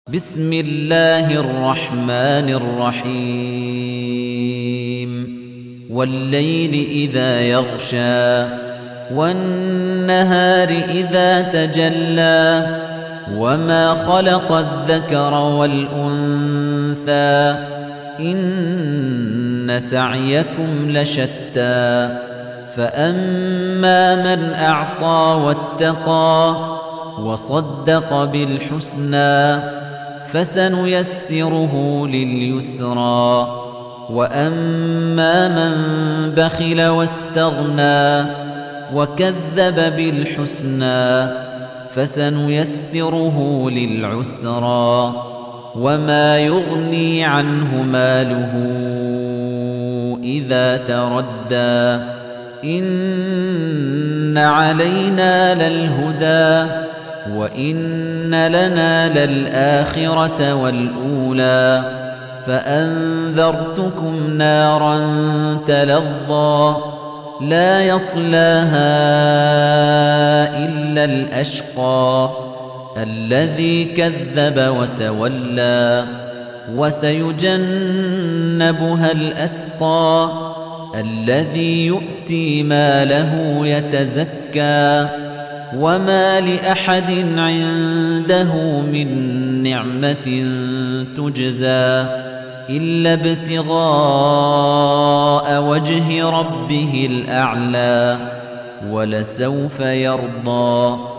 بسم الله الرحمن الرحيم والليل إذا يغشى والنهار إذا تجلى وما خلق الذكر والأنثى إن سعيكم لشتى فأما من أعطى واتقى وصدق بالحسنى فسنيسره لليسرى وأما من بخل واستغنى وكذب بالحسنى فسنيسره للعسرى وما يغني عنه ماله إذا تردى إن علينا للهدى وإن لنا للآخرة والأولى فأنذرتكم نارا تلظى لا يصلاها إلا الأشقى الذي كذب وتولى وسيجنبها الأتقى الذي يؤتي ماله يتزكى وما لأحد عنده من نعمة تجزى إلا ابتغاء وجه ربه الأعلى ولسوف يرضى